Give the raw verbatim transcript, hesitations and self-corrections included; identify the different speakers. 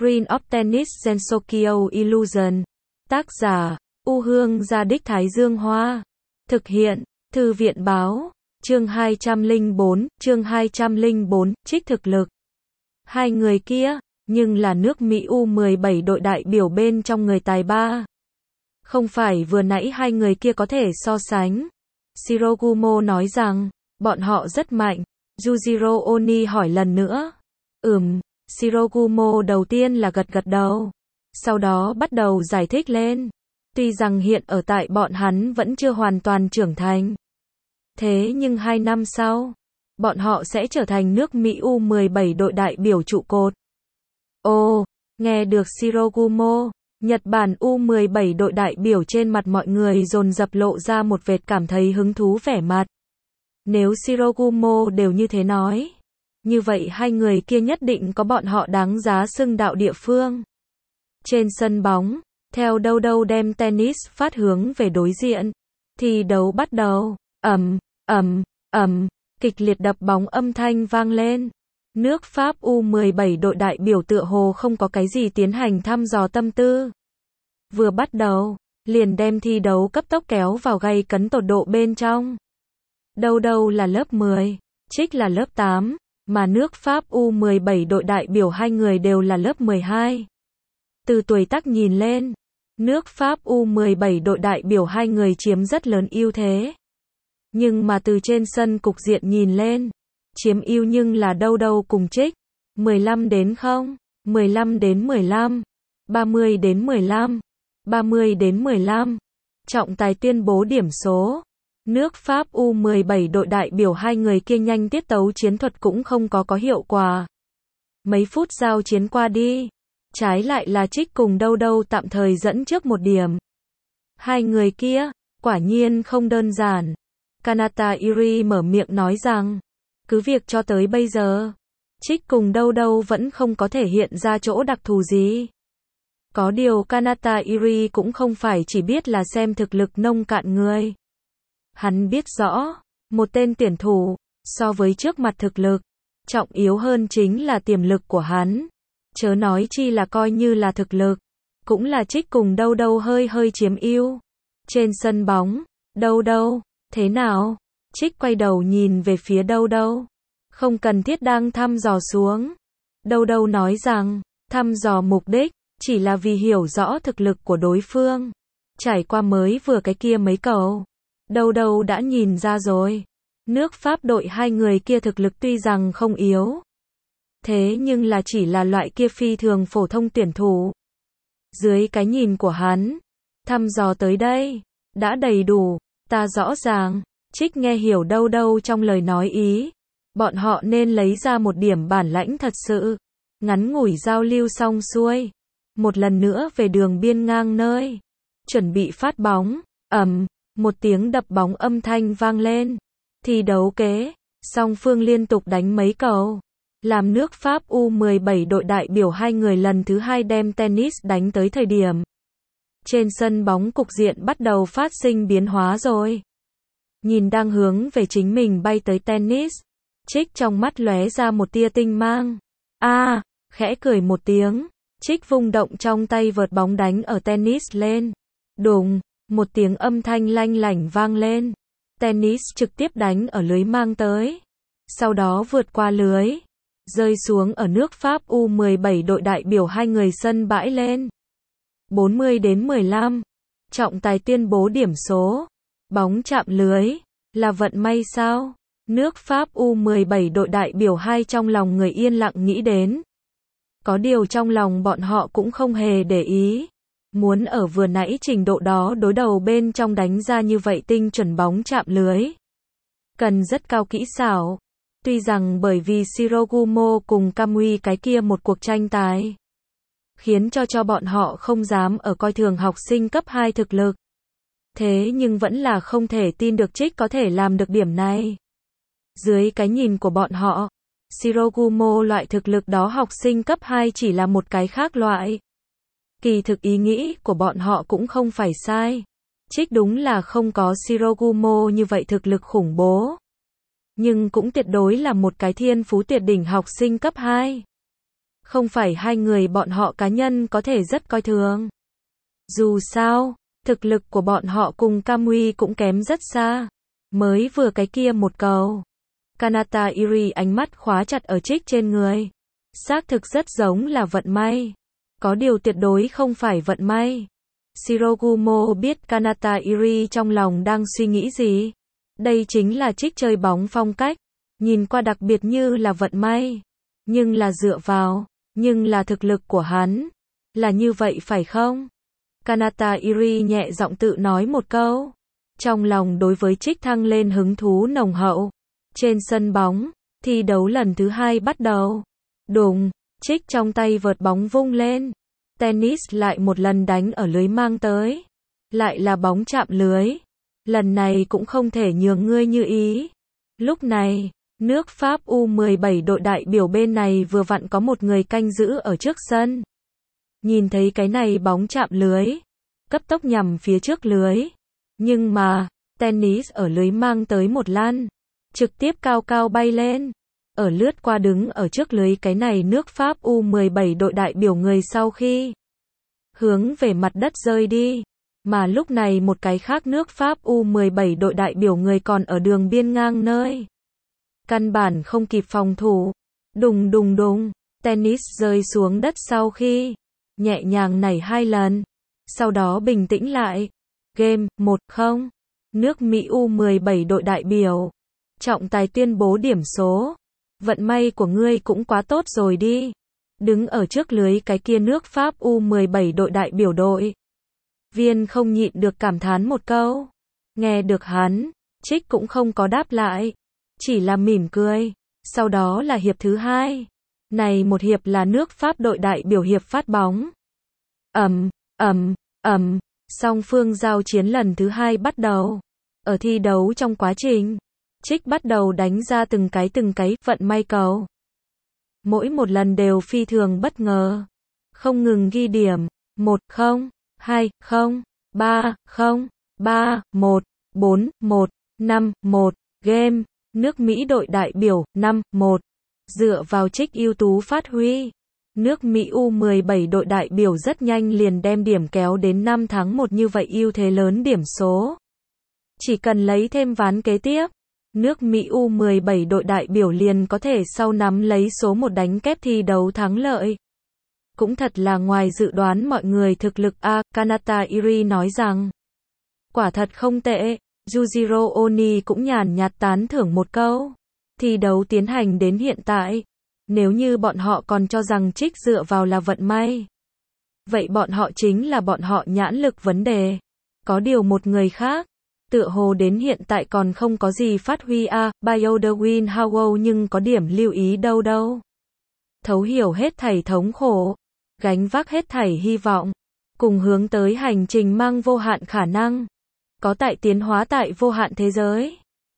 Speaker 1: Screen of Tennis Gensokyo Illusion. Tác giả, U Hương Gia Đích Thái Dương Hoa. Thực hiện, Thư viện Báo. Chương hai trăm lẻ bốn, chương hai trăm lẻ bốn, trích thực lực. Hai người kia, nhưng là nước Mỹ U mười bảy đội đại biểu bên trong người tài ba. Không phải vừa nãy hai người kia có thể so sánh. Shirogumo nói rằng, bọn họ rất mạnh. Yujiro Oni hỏi lần nữa. Ừm, Shirogumo đầu tiên là gật gật đầu. Sau đó bắt đầu giải thích lên. Tuy rằng hiện ở tại bọn hắn vẫn chưa hoàn toàn trưởng thành. Thế nhưng hai năm sau, bọn họ sẽ trở thành nước Mỹ U mười bảy đội đại biểu trụ cột. Ồ, nghe được Shirogumo, Nhật Bản U mười bảy đội đại biểu trên mặt mọi người dồn dập lộ ra một vệt cảm thấy hứng thú vẻ mặt. Nếu Shirogumo đều như thế nói, như vậy hai người kia nhất định có bọn họ đáng giá xưng đạo địa phương. Trên sân bóng, theo đâu đâu đem tennis phát hướng về đối diện. Thi đấu bắt đầu, ầm, ầm, ầm, kịch liệt đập bóng âm thanh vang lên. Nước Pháp U mười bảy đội đại biểu tựa hồ không có cái gì tiến hành thăm dò tâm tư. Vừa bắt đầu, liền đem thi đấu cấp tốc kéo vào gay cấn tột độ bên trong. Đâu đâu là lớp mười, Trích là lớp tám, mà nước Pháp U mười bảy đội đại biểu hai người đều là lớp mười hai. Từ tuổi tác nhìn lên, nước Pháp U mười bảy đội đại biểu hai người chiếm rất lớn ưu thế. Nhưng mà từ trên sân cục diện nhìn lên, chiếm ưu nhưng là đâu đâu cùng Trích. mười lăm đến không, mười lăm đến mười lăm, ba mươi đến mười lăm, ba mươi đến mười lăm. Trọng tài tuyên bố điểm số. Nước Pháp U mười bảy đội đại biểu hai người kia nhanh tiết tấu chiến thuật cũng không có có hiệu quả. Mấy phút giao chiến qua đi, trái lại là Trích cùng đâu đâu tạm thời dẫn trước một điểm. Hai người kia, quả nhiên không đơn giản. Kanata Iri mở miệng nói rằng, cứ việc cho tới bây giờ, Trích cùng đâu đâu vẫn không có thể hiện ra chỗ đặc thù gì. Có điều Kanata Iri cũng không phải chỉ biết là xem thực lực nông cạn người. Hắn biết rõ, một tên tuyển thủ, so với trước mặt thực lực, trọng yếu hơn chính là tiềm lực của hắn. Chớ nói chi là coi như là thực lực, cũng là Trích cùng đâu đâu hơi hơi chiếm ưu. Trên sân bóng, đâu đâu, thế nào? Trích quay đầu nhìn về phía đâu đâu. Không cần thiết đang thăm dò xuống. Đâu đâu nói rằng, thăm dò mục đích, chỉ là vì hiểu rõ thực lực của đối phương. Trải qua mới vừa cái kia mấy cầu. Đâu đâu đã nhìn ra rồi. Nước Pháp đội hai người kia thực lực tuy rằng không yếu. Thế nhưng là chỉ là loại kia phi thường phổ thông tuyển thủ. Dưới cái nhìn của hắn, thăm dò tới đây, đã đầy đủ. Ta rõ ràng, Trích nghe hiểu đâu đâu trong lời nói ý. Bọn họ nên lấy ra một điểm bản lãnh thật sự. Ngắn ngủi giao lưu xong xuôi. Một lần nữa về đường biên ngang nơi. Chuẩn bị phát bóng, ầm, một tiếng đập bóng âm thanh vang lên. Thi đấu kế, song phương liên tục đánh mấy cầu. Làm nước Pháp U mười bảy đội đại biểu hai người lần thứ hai đem tennis đánh tới thời điểm. Trên sân bóng cục diện bắt đầu phát sinh biến hóa rồi. Nhìn đang hướng về chính mình bay tới tennis. Trích trong mắt lóe ra một tia tinh mang. A, à, khẽ cười một tiếng. Trích vung động trong tay vợt bóng đánh ở tennis lên. Đùng, một tiếng âm thanh lanh lảnh vang lên. Tennis trực tiếp đánh ở lưới mang tới. Sau đó vượt qua lưới. Rơi xuống ở nước Pháp U mười bảy đội đại biểu hai người sân bãi lên. bốn mươi đến mười lăm. Trọng tài tuyên bố điểm số. Bóng chạm lưới. Là vận may sao? Nước Pháp U mười bảy đội đại biểu hai trong lòng người yên lặng nghĩ đến. Có điều trong lòng bọn họ cũng không hề để ý. Muốn ở vừa nãy trình độ đó đối đầu bên trong đánh ra như vậy tinh chuẩn bóng chạm lưới. Cần rất cao kỹ xảo. Tuy rằng bởi vì Shirogumo cùng Kamui cái kia một cuộc tranh tài. Khiến cho cho bọn họ không dám ở coi thường học sinh cấp hai thực lực. Thế nhưng vẫn là không thể tin được Trích có thể làm được điểm này. Dưới cái nhìn của bọn họ, Shirogumo loại thực lực đó học sinh cấp hai chỉ là một cái khác loại. Kỳ thực ý nghĩ của bọn họ cũng không phải sai. Trích đúng là không có Shirogumo như vậy thực lực khủng bố. Nhưng cũng tuyệt đối là một cái thiên phú tuyệt đỉnh học sinh cấp hai. Không phải hai người bọn họ cá nhân có thể rất coi thường. Dù sao, thực lực của bọn họ cùng Kamui cũng kém rất xa. Mới vừa cái kia một cầu. Kanata Iri ánh mắt khóa chặt ở Trích trên người. Xác thực rất giống là vận may. Có điều tuyệt đối không phải vận may. Shirogumo biết Kanata Iri trong lòng đang suy nghĩ gì. Đây chính là Trích chơi bóng phong cách. Nhìn qua đặc biệt như là vận may. Nhưng là dựa vào. Nhưng là thực lực của hắn. Là như vậy phải không? Kanata Iri nhẹ giọng tự nói một câu. Trong lòng đối với Trích thăng lên hứng thú nồng hậu. Trên sân bóng, thi đấu lần thứ hai bắt đầu. Đùng, Trích trong tay vợt bóng vung lên. Tennis lại một lần đánh ở lưới mang tới. Lại là bóng chạm lưới. Lần này cũng không thể nhường ngươi như ý. Lúc này, nước Pháp U mười bảy đội đại biểu bên này vừa vặn có một người canh giữ ở trước sân. Nhìn thấy cái này bóng chạm lưới. Cấp tốc nhằm phía trước lưới. Nhưng mà, tennis ở lưới mang tới một lan. Trực tiếp cao cao bay lên. Ở lướt qua đứng ở trước lưới cái này nước Pháp U mười bảy đội đại biểu người sau khi hướng về mặt đất rơi đi. Mà lúc này một cái khác nước Pháp U mười bảy đội đại biểu người còn ở đường biên ngang nơi. Căn bản không kịp phòng thủ. Đùng đùng đùng. Tennis rơi xuống đất sau khi nhẹ nhàng nảy hai lần. Sau đó bình tĩnh lại. Game, một không. Nước Mỹ U mười bảy đội đại biểu. Trọng tài tuyên bố điểm số. Vận may của ngươi cũng quá tốt rồi đi. Đứng ở trước lưới cái kia nước Pháp U mười bảy đội đại biểu đội. Viên không nhịn được cảm thán một câu. Nghe được hắn, Trích cũng không có đáp lại. Chỉ là mỉm cười. Sau đó là hiệp thứ hai. Này một hiệp là nước Pháp đội đại biểu hiệp phát bóng. Ầm, ầm, ầm. Song phương giao chiến lần thứ hai bắt đầu. Ở thi đấu trong quá trình, Trích bắt đầu đánh ra từng cái từng cái vận may cầu. Mỗi một lần đều phi thường bất ngờ. Không ngừng ghi điểm. một không, hai không, ba không, ba một, bốn một, năm một. Game. Nước Mỹ đội đại biểu năm một. Dựa vào Trích ưu tú phát huy. Nước Mỹ U mười bảy đội đại biểu rất nhanh liền đem điểm kéo đến năm thắng một như vậy ưu thế lớn điểm số. Chỉ cần lấy thêm ván kế tiếp, nước Mỹ U mười bảy đội đại biểu liền có thể sau nắm lấy số một đánh kép thi đấu thắng lợi. Cũng thật là ngoài dự đoán mọi người thực lực a, Kanata Iri nói rằng. Quả thật không tệ, Yujiro Oni cũng nhàn nhạt tán thưởng một câu. Thi đấu tiến hành đến hiện tại. Nếu như bọn họ còn cho rằng Trích dựa vào là vận may. Vậy bọn họ chính là bọn họ nhãn lực vấn đề. Có điều một người khác. Tựa hồ đến hiện tại còn không có gì phát huy a, à, Biodewin Howell nhưng có điểm lưu ý đâu đâu. Thấu hiểu hết thảy thống khổ. Gánh vác hết thảy hy vọng. Cùng hướng tới hành trình mang vô hạn khả năng. Có tại tiến hóa tại vô hạn thế giới.